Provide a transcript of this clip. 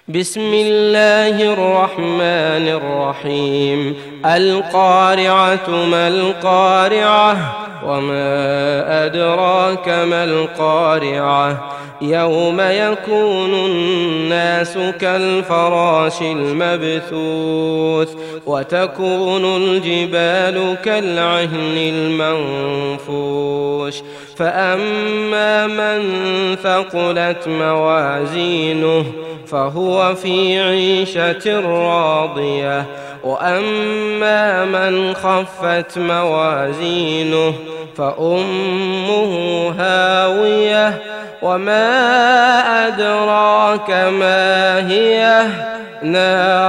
بسم الله الرحمن الرحيم. القارعة ما القارعة وما أدراك ما القارعة يوم يكون الناس كالفراش المبثوث وتكون الجبال كالعهن المنفوش فأما من ثقلت موازينه فهو في عيشة راضية وأما من خفت موازينه فأمه هاوية وما أدراك ما هي نار